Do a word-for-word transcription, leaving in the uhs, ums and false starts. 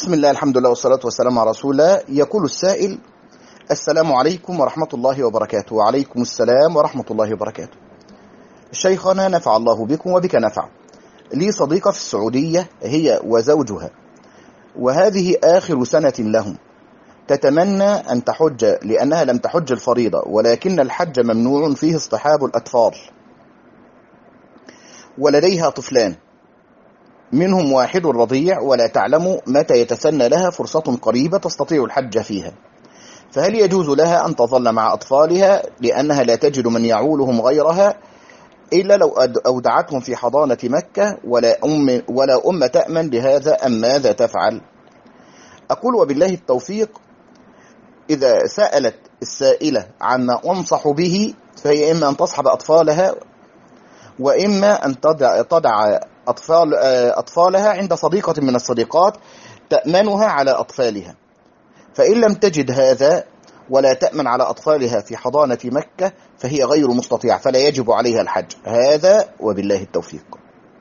بسم الله، الحمد لله والصلاة والسلام على رسول الله. يقول السائل: السلام عليكم ورحمة الله وبركاته. وعليكم السلام ورحمة الله وبركاته. شيخنا نفع الله بكم وبك نفع. لي صديقة في السعودية هي وزوجها، وهذه آخر سنة لهم. تتمنى أن تحج لأنها لم تحج الفريضة، ولكن الحج ممنوع فيه اصطحاب الأطفال، ولديها طفلان منهم واحد رضيع، ولا تعلم متى يتسنى لها فرصة قريبة تستطيع الحج فيها، فهل يجوز لها أن تظل مع أطفالها لأنها لا تجد من يعولهم غيرها إلا لو أودعتهم في حضانة مكة، ولا أم, ولا أم تأمن لهذا، أم ماذا تفعل؟ أقول وبالله التوفيق. إذا سألت السائلة عما أنصح به، فهي إما أن تصحب أطفالها، وإما أن تضع, تضع أطفال أطفالها عند صديقة من الصديقات تأمنها على أطفالها. فإن لم تجد هذا ولا تأمن على أطفالها في حضانة مكة، فهي غير مستطيعة، فلا يجب عليها الحج. هذا وبالله التوفيق.